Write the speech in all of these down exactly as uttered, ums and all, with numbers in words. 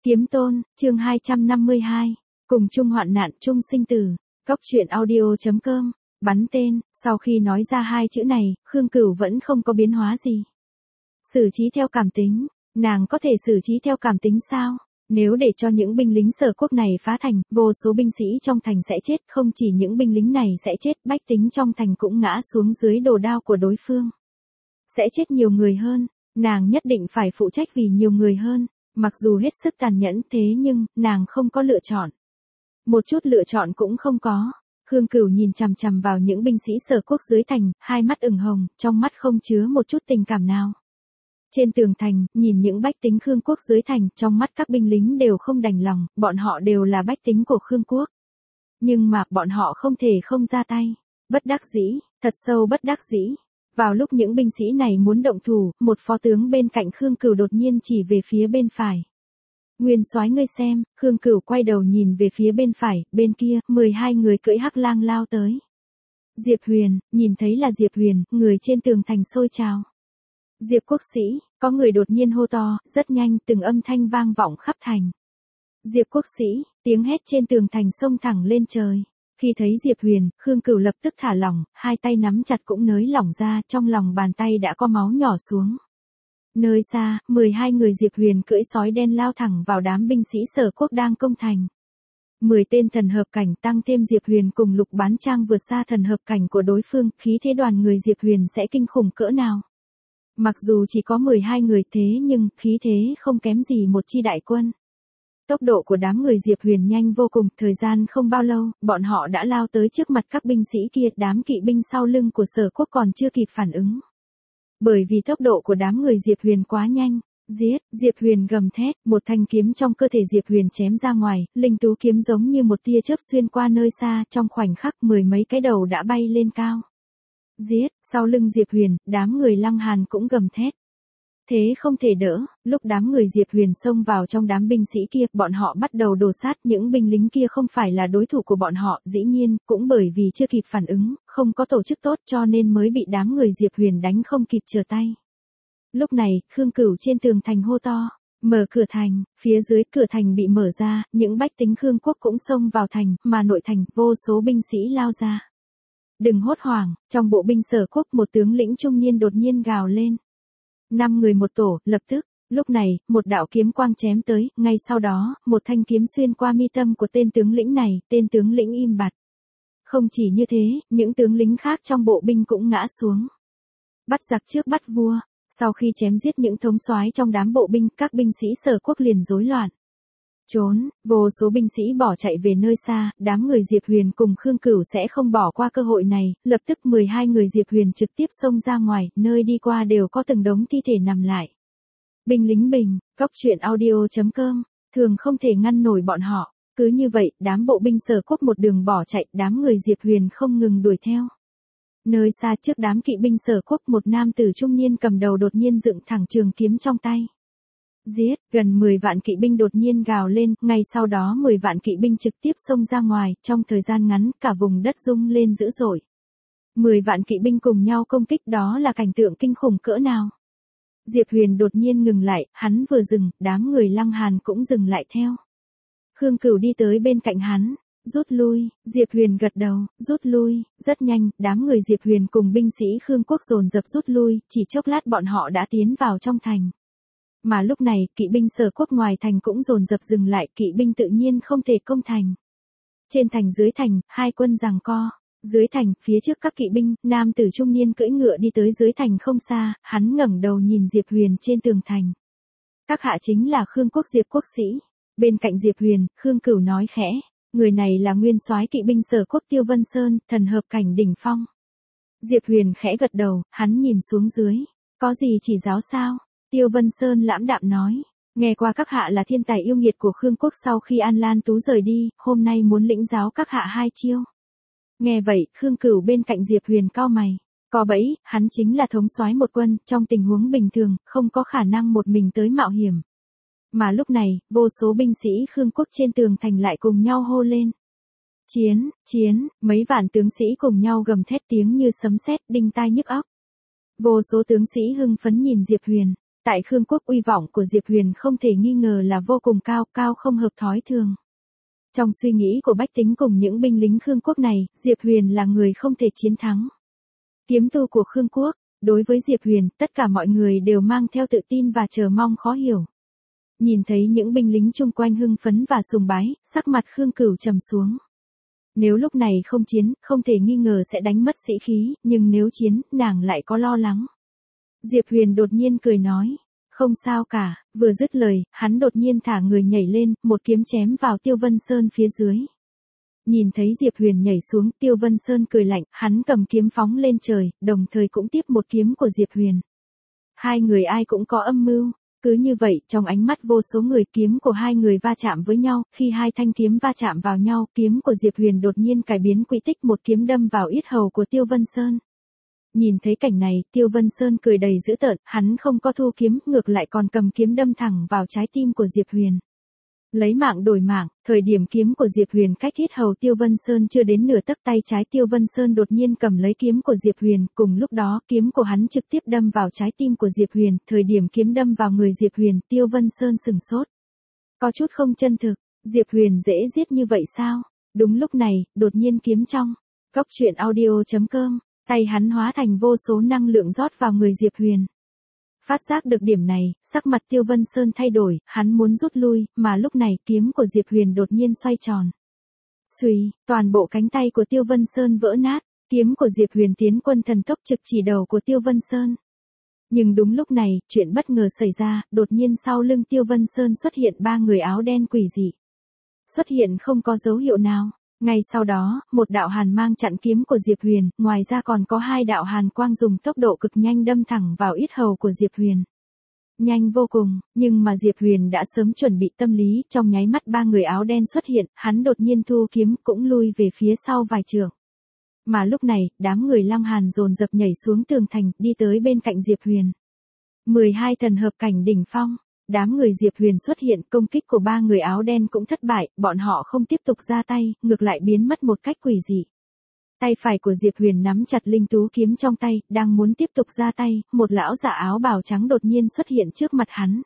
Kiếm Tôn, chương hai trăm năm mươi hai. Cùng chung hoạn nạn chung sinh tử. Cốc truyện audio.com. Bắn tên, sau khi nói ra hai chữ này, Khương Cửu vẫn không có biến hóa gì. Xử trí theo cảm tính, nàng có thể xử trí theo cảm tính sao? Nếu để cho những binh lính Sở Quốc này phá thành, vô số binh sĩ trong thành sẽ chết, không chỉ những binh lính này sẽ chết, bách tính trong thành cũng ngã xuống dưới đồ đao của đối phương. Sẽ chết nhiều người hơn, nàng nhất định phải phụ trách vì nhiều người hơn. Mặc dù hết sức tàn nhẫn thế nhưng, nàng không có lựa chọn. Một chút lựa chọn cũng không có. Khương Cửu nhìn chằm chằm vào những binh sĩ Sở Quốc dưới thành, hai mắt ửng hồng, trong mắt không chứa một chút tình cảm nào. Trên tường thành, nhìn những bách tính Khương Quốc dưới thành, trong mắt các binh lính đều không đành lòng, bọn họ đều là bách tính của Khương Quốc. Nhưng mà, bọn họ không thể không ra tay. Bất đắc dĩ, thật sâu bất đắc dĩ. Vào lúc những binh sĩ này muốn động thủ, một phó tướng bên cạnh Khương Cửu đột nhiên chỉ về phía bên phải. Nguyên soái ngươi xem, Khương Cửu quay đầu nhìn về phía bên phải, bên kia, mười hai người cưỡi hắc lang lao tới. Diệp Huyền, nhìn thấy là Diệp Huyền, người trên tường thành sôi trào. Diệp quốc sĩ, có người đột nhiên hô to, rất nhanh, từng âm thanh vang vọng khắp thành. Diệp quốc sĩ, tiếng hét trên tường thành xông thẳng lên trời. Khi thấy Diệp Huyền, Khương Cửu lập tức thả lỏng, hai tay nắm chặt cũng nới lỏng ra, trong lòng bàn tay đã có máu nhỏ xuống. Nơi xa, mười hai người Diệp Huyền cưỡi sói đen lao thẳng vào đám binh sĩ Sở Quốc đang công thành. mười tên thần hợp cảnh tăng thêm Diệp Huyền cùng Lục Bán Trang vượt xa thần hợp cảnh của đối phương, khí thế đoàn người Diệp Huyền sẽ kinh khủng cỡ nào. Mặc dù chỉ có mười hai người thế nhưng, khí thế không kém gì một chi đại quân. Tốc độ của đám người Diệp Huyền nhanh vô cùng, thời gian không bao lâu, bọn họ đã lao tới trước mặt các binh sĩ kia, đám kỵ binh sau lưng của Sở Quốc còn chưa kịp phản ứng. Bởi vì tốc độ của đám người Diệp Huyền quá nhanh, giết, Diệp Huyền gầm thét, một thanh kiếm trong cơ thể Diệp Huyền chém ra ngoài, linh tú kiếm giống như một tia chớp xuyên qua nơi xa, trong khoảnh khắc mười mấy cái đầu đã bay lên cao. Giết, sau lưng Diệp Huyền, đám người Lăng Hàn cũng gầm thét. Thế không thể đỡ, lúc đám người Diệp Huyền xông vào trong đám binh sĩ kia, bọn họ bắt đầu đổ sát, những binh lính kia không phải là đối thủ của bọn họ, dĩ nhiên, cũng bởi vì chưa kịp phản ứng, không có tổ chức tốt cho nên mới bị đám người Diệp Huyền đánh không kịp trở tay. Lúc này, Khương Cửu trên tường thành hô to, mở cửa thành, phía dưới cửa thành bị mở ra, những bách tính Khương Quốc cũng xông vào thành, mà nội thành, vô số binh sĩ lao ra. Đừng hốt hoảng, trong bộ binh Sở Quốc một tướng lĩnh trung niên đột nhiên gào lên. Năm người một tổ, lập tức, lúc này, một đạo kiếm quang chém tới, ngay sau đó, một thanh kiếm xuyên qua mi tâm của tên tướng lĩnh này, tên tướng lĩnh im bặt. Không chỉ như thế, những tướng lính khác trong bộ binh cũng ngã xuống. Bắt giặc trước bắt vua, sau khi chém giết những thống soái trong đám bộ binh, các binh sĩ Sở Quốc liền rối loạn. Trốn, vô số binh sĩ bỏ chạy về nơi xa, đám người Diệp Huyền cùng Khương Cửu sẽ không bỏ qua cơ hội này, lập tức mười hai người Diệp Huyền trực tiếp xông ra ngoài, nơi đi qua đều có từng đống thi thể nằm lại. Binh lính bình, cốc truyện audio.com, thường không thể ngăn nổi bọn họ, cứ như vậy, đám bộ binh Sở Quốc một đường bỏ chạy, đám người Diệp Huyền không ngừng đuổi theo. Nơi xa trước đám kỵ binh Sở Quốc một nam tử trung niên cầm đầu đột nhiên dựng thẳng trường kiếm trong tay. Giết, gần mười vạn kỵ binh đột nhiên gào lên, ngay sau đó mười vạn kỵ binh trực tiếp xông ra ngoài, trong thời gian ngắn, cả vùng đất rung lên dữ dội. mười vạn kỵ binh cùng nhau công kích, đó là cảnh tượng kinh khủng cỡ nào. Diệp Huyền đột nhiên ngừng lại, hắn vừa dừng, đám người Lăng Hàn cũng dừng lại theo. Khương Cửu đi tới bên cạnh hắn, rút lui, Diệp Huyền gật đầu, rút lui, rất nhanh, đám người Diệp Huyền cùng binh sĩ Khương Quốc dồn dập rút lui, chỉ chốc lát bọn họ đã tiến vào trong thành. Mà lúc này, kỵ binh Sở Quốc ngoài thành cũng dồn dập dừng lại, kỵ binh tự nhiên không thể công thành. Trên thành dưới thành, hai quân giằng co. Dưới thành, phía trước các kỵ binh, nam tử trung niên cưỡi ngựa đi tới dưới thành không xa, hắn ngẩng đầu nhìn Diệp Huyền trên tường thành. Các hạ chính là Khương Quốc Diệp quốc sĩ. Bên cạnh Diệp Huyền, Khương Cửu nói khẽ, người này là nguyên soái kỵ binh Sở Quốc Tiêu Vân Sơn, thần hợp cảnh đỉnh phong. Diệp Huyền khẽ gật đầu, hắn nhìn xuống dưới. Có gì chỉ giáo sao? Tiêu Vân Sơn lãm đạm nói, nghe qua các hạ là thiên tài yêu nghiệt của Khương Quốc sau khi An Lan Tú rời đi, hôm nay muốn lĩnh giáo các hạ hai chiêu. Nghe vậy, Khương Cửu bên cạnh Diệp Huyền cau mày, có bẫy, hắn chính là thống soái một quân, trong tình huống bình thường, không có khả năng một mình tới mạo hiểm. Mà lúc này, vô số binh sĩ Khương Quốc trên tường thành lại cùng nhau hô lên. Chiến, chiến, mấy vạn tướng sĩ cùng nhau gầm thét tiếng như sấm sét đinh tai nhức óc. Vô số tướng sĩ hưng phấn nhìn Diệp Huyền. Tại Khương Quốc uy vọng của Diệp Huyền không thể nghi ngờ là vô cùng cao, cao không hợp thói thường. Trong suy nghĩ của bách tính cùng những binh lính Khương Quốc này, Diệp Huyền là người không thể chiến thắng. Kiếm tu của Khương Quốc, đối với Diệp Huyền, tất cả mọi người đều mang theo tự tin và chờ mong khó hiểu. Nhìn thấy những binh lính chung quanh hưng phấn và sùng bái, sắc mặt Khương Cửu trầm xuống. Nếu lúc này không chiến, không thể nghi ngờ sẽ đánh mất sĩ khí, nhưng nếu chiến, nàng lại có lo lắng. Diệp Huyền đột nhiên cười nói, không sao cả, vừa dứt lời, hắn đột nhiên thả người nhảy lên, một kiếm chém vào Tiêu Vân Sơn phía dưới. Nhìn thấy Diệp Huyền nhảy xuống, Tiêu Vân Sơn cười lạnh, hắn cầm kiếm phóng lên trời, đồng thời cũng tiếp một kiếm của Diệp Huyền. Hai người ai cũng có âm mưu. Cứ như vậy, trong ánh mắt vô số người, kiếm của hai người va chạm với nhau, khi hai thanh kiếm va chạm vào nhau, kiếm của Diệp Huyền đột nhiên cải biến quỹ tích, một kiếm đâm vào yết hầu của Tiêu Vân Sơn. Nhìn thấy cảnh này, Tiêu Vân Sơn cười đầy dữ tợn, hắn không có thu kiếm, ngược lại còn cầm kiếm đâm thẳng vào trái tim của Diệp Huyền. Lấy mạng đổi mạng, thời điểm kiếm của Diệp Huyền cách yết hầu Tiêu Vân Sơn chưa đến nửa tấc, tay trái Tiêu Vân Sơn đột nhiên cầm lấy kiếm của Diệp Huyền, cùng lúc đó kiếm của hắn trực tiếp đâm vào trái tim của Diệp Huyền, thời điểm kiếm đâm vào người Diệp Huyền, Tiêu Vân Sơn sừng sốt. Có chút không chân thực, Diệp Huyền dễ giết như vậy sao? Đúng lúc này, đột nhiên kiếm trong góc truyện audio chấm com, tay hắn hóa thành vô số năng lượng rót vào người Diệp Huyền. Phát giác được điểm này, sắc mặt Tiêu Vân Sơn thay đổi, hắn muốn rút lui, mà lúc này kiếm của Diệp Huyền đột nhiên xoay tròn. Xuy, toàn bộ cánh tay của Tiêu Vân Sơn vỡ nát, kiếm của Diệp Huyền tiến quân thần tốc trực chỉ đầu của Tiêu Vân Sơn. Nhưng đúng lúc này, chuyện bất ngờ xảy ra, đột nhiên sau lưng Tiêu Vân Sơn xuất hiện ba người áo đen quỷ dị. Xuất hiện không có dấu hiệu nào. Ngay sau đó, một đạo hàn mang chặn kiếm của Diệp Huyền, ngoài ra còn có hai đạo hàn quang dùng tốc độ cực nhanh đâm thẳng vào yết hầu của Diệp Huyền. Nhanh vô cùng, nhưng mà Diệp Huyền đã sớm chuẩn bị tâm lý, trong nháy mắt ba người áo đen xuất hiện, hắn đột nhiên thu kiếm cũng lui về phía sau vài trượng. Mà lúc này, đám người Lăng Hàn dồn dập nhảy xuống tường thành, đi tới bên cạnh Diệp Huyền. mười hai thần hợp cảnh đỉnh phong. Đám người Diệp Huyền xuất hiện, công kích của ba người áo đen cũng thất bại, bọn họ không tiếp tục ra tay, ngược lại biến mất một cách quỷ dị. Tay phải của Diệp Huyền nắm chặt linh tú kiếm trong tay, đang muốn tiếp tục ra tay, một lão giả áo bào trắng đột nhiên xuất hiện trước mặt hắn.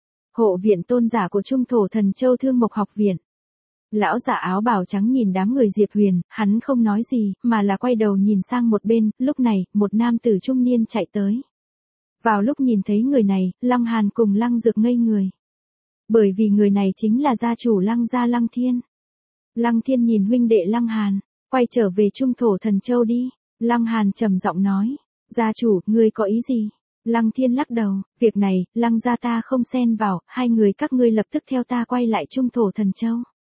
Hộ viện tôn giả của Trung Thổ Thần Châu Thương Mộc Học Viện. Lão giả áo bào trắng nhìn đám người Diệp Huyền, hắn không nói gì, mà là quay đầu nhìn sang một bên, lúc này, một nam tử trung niên chạy tới. Vào lúc nhìn thấy người này, Lăng Hàn cùng Lăng Dược ngây người. Bởi vì người này chính là gia chủ Lăng gia Lăng Thiên. Lăng Thiên nhìn huynh đệ Lăng Hàn, quay trở về Trung Thổ Thần Châu đi. Lăng Hàn trầm giọng nói, gia chủ, ngươi có ý gì? Lăng Thiên lắc đầu, việc này, Lăng gia ta không xen vào, hai người các ngươi lập tức theo ta quay lại Trung Thổ Thần Châu.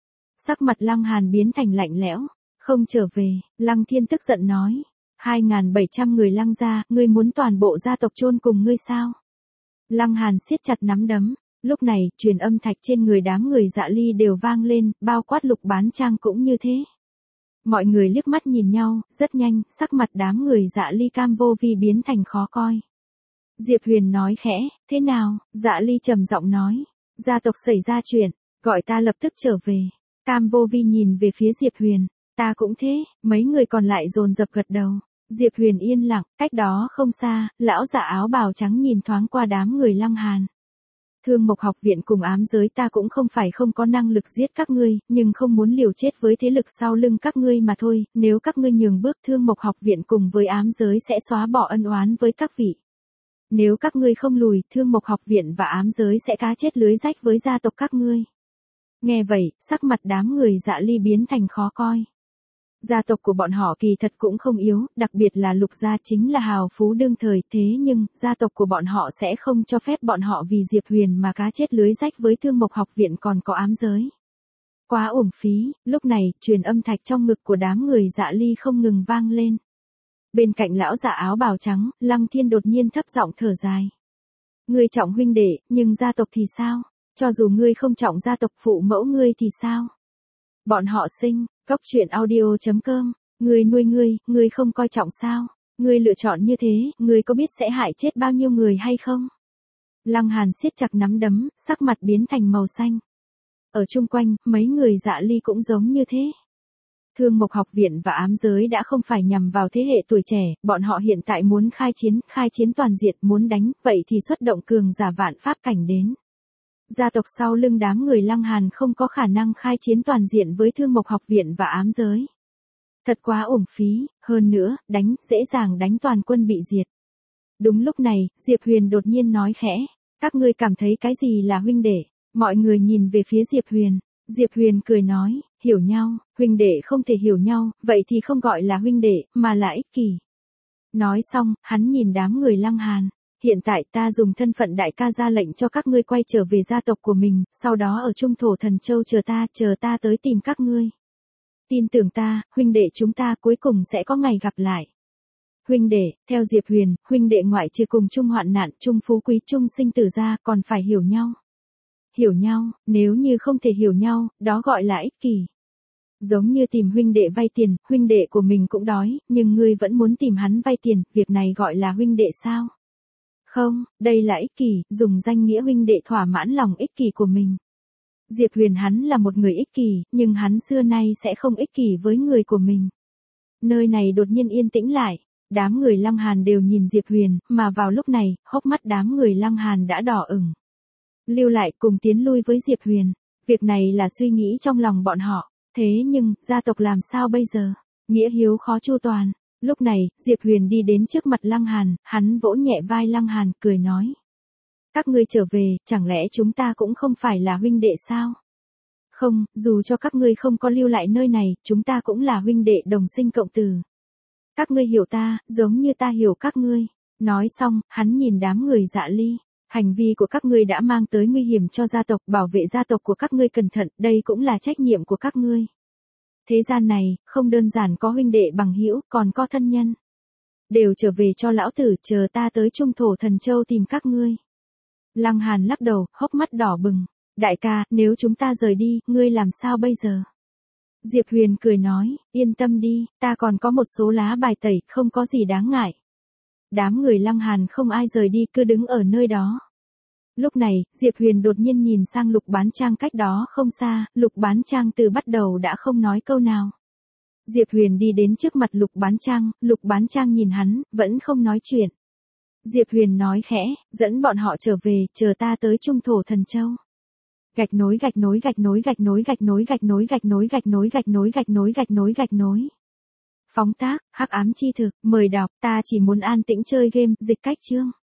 Sắc mặt Lăng Hàn biến thành lạnh lẽo, không trở về, Lăng Thiên tức giận nói. hai nghìn bảy trăm người Lăng gia, ngươi muốn toàn bộ gia tộc chôn cùng ngươi sao? Lăng Hàn siết chặt nắm đấm, lúc này, truyền âm thạch trên người đám người Dạ Ly đều vang lên, bao quát Lục Bán Trang cũng như thế. Mọi người liếc mắt nhìn nhau, rất nhanh, sắc mặt đám người Dạ Ly cam vô vi biến thành khó coi. Diệp Huyền nói khẽ, thế nào? Dạ Ly trầm giọng nói, gia tộc xảy ra chuyện, gọi ta lập tức trở về. Cam vô vi nhìn về phía Diệp Huyền, ta cũng thế, mấy người còn lại dồn dập gật đầu. Diệp Huyền yên lặng, cách đó không xa, lão giả áo bào trắng nhìn thoáng qua đám người Lăng Hàn. Thương Mộc Học Viện cùng ám giới ta cũng không phải không có năng lực giết các ngươi, nhưng không muốn liều chết với thế lực sau lưng các ngươi mà thôi, nếu các ngươi nhường bước Thương Mộc Học Viện cùng với ám giới sẽ xóa bỏ ân oán với các vị. Nếu các ngươi không lùi, Thương Mộc Học Viện và ám giới sẽ cá chết lưới rách với gia tộc các ngươi. Nghe vậy, sắc mặt đám người Dạ Ly biến thành khó coi. Gia tộc của bọn họ kỳ thật cũng không yếu, đặc biệt là Lục gia chính là hào phú đương thời, thế nhưng, gia tộc của bọn họ sẽ không cho phép bọn họ vì Diệp Huyền mà cá chết lưới rách với Thương Mộc Học Viện còn có ám giới. Quá uổng phí, lúc này, truyền âm thạch trong ngực của đám người Dạ Ly không ngừng vang lên. Bên cạnh lão giả áo bào trắng, Lăng Thiên đột nhiên thấp giọng thở dài. Ngươi trọng huynh đệ, nhưng gia tộc thì sao? Cho dù ngươi không trọng gia tộc phụ mẫu ngươi thì sao? Bọn họ sinh, góc truyện audio chấm com, ngươi nuôi ngươi, ngươi không coi trọng sao? Ngươi lựa chọn như thế, ngươi có biết sẽ hại chết bao nhiêu người hay không? Lăng Hàn siết chặt nắm đấm, sắc mặt biến thành màu xanh. Ở chung quanh, mấy người Dạ Ly cũng giống như thế. Thương Mộc học viện và ám giới đã không phải nhằm vào thế hệ tuổi trẻ, bọn họ hiện tại muốn khai chiến, khai chiến toàn diện, muốn đánh, vậy thì xuất động cường giả vạn pháp cảnh đến. Gia tộc sau lưng đám người Lăng Hàn không có khả năng khai chiến toàn diện với Thương Mộc học viện và ám giới. Thật quá uổng phí, hơn nữa, đánh, dễ dàng đánh toàn quân bị diệt. Đúng lúc này, Diệp Huyền đột nhiên nói khẽ, các ngươi cảm thấy cái gì là huynh đệ? Mọi người nhìn về phía Diệp Huyền. Diệp Huyền cười nói, hiểu nhau, huynh đệ không thể hiểu nhau, vậy thì không gọi là huynh đệ, mà là ích kỷ. Nói xong, hắn nhìn đám người Lăng Hàn. Hiện tại ta dùng thân phận đại ca ra lệnh cho các ngươi quay trở về gia tộc của mình, sau đó ở Trung Thổ Thần Châu chờ ta, chờ ta tới tìm các ngươi. Tin tưởng ta, huynh đệ chúng ta cuối cùng sẽ có ngày gặp lại. Huynh đệ, theo Diệp Huyền, huynh đệ ngoại trừ cùng chung hoạn nạn, chung phú quý, chung sinh tử ra, còn phải hiểu nhau. Hiểu nhau, nếu như không thể hiểu nhau, đó gọi là ích kỷ. Giống như tìm huynh đệ vay tiền, huynh đệ của mình cũng đói, nhưng ngươi vẫn muốn tìm hắn vay tiền, việc này gọi là huynh đệ sao? Không, đây là ích kỷ, dùng danh nghĩa huynh đệ thỏa mãn lòng ích kỷ của mình. Diệp Huyền hắn là một người ích kỷ, nhưng hắn xưa nay sẽ không ích kỷ với người của mình. Nơi này đột nhiên yên tĩnh lại, đám người Lăng Hàn đều nhìn Diệp Huyền, mà vào lúc này, hốc mắt đám người Lăng Hàn đã đỏ ửng. Lưu lại cùng tiến lui với Diệp Huyền, việc này là suy nghĩ trong lòng bọn họ, thế nhưng, gia tộc làm sao bây giờ? Nghĩa hiếu khó chu toàn. Lúc này, Diệp Huyền đi đến trước mặt Lăng Hàn, hắn vỗ nhẹ vai Lăng Hàn, cười nói. Các ngươi trở về, chẳng lẽ chúng ta cũng không phải là huynh đệ sao? Không, dù cho các ngươi không có lưu lại nơi này, chúng ta cũng là huynh đệ đồng sinh cộng tử. Các ngươi hiểu ta, giống như ta hiểu các ngươi. Nói xong, hắn nhìn đám người Dạ Ly. Hành vi của các ngươi đã mang tới nguy hiểm cho gia tộc, bảo vệ gia tộc của các ngươi cẩn thận, đây cũng là trách nhiệm của các ngươi. Thế gian này, không đơn giản có huynh đệ bằng hữu, còn có thân nhân. Đều trở về cho lão tử, chờ ta tới Trung Thổ Thần Châu tìm các ngươi. Lăng Hàn lắc đầu, hốc mắt đỏ bừng. Đại ca, nếu chúng ta rời đi, ngươi làm sao bây giờ? Diệp Huyền cười nói, yên tâm đi, ta còn có một số lá bài tẩy, không có gì đáng ngại. Đám người Lăng Hàn không ai rời đi, cứ đứng ở nơi đó. Lúc này, Diệp Huyền đột nhiên nhìn sang Lục Bán Trang cách đó không xa, Lục Bán Trang từ bắt đầu đã không nói câu nào. Diệp Huyền đi đến trước mặt Lục Bán Trang, Lục Bán Trang nhìn hắn, vẫn không nói chuyện. Diệp Huyền nói khẽ, dẫn bọn họ trở về, chờ ta tới Trung Thổ Thần Châu. Gạch nối gạch nối gạch nối gạch nối gạch nối gạch nối gạch nối gạch nối gạch nối gạch nối gạch nối gạch nối. Phóng tác, hắc ám chi thực, mời đọc, ta chỉ muốn an tĩnh chơi game, dịch cách chương.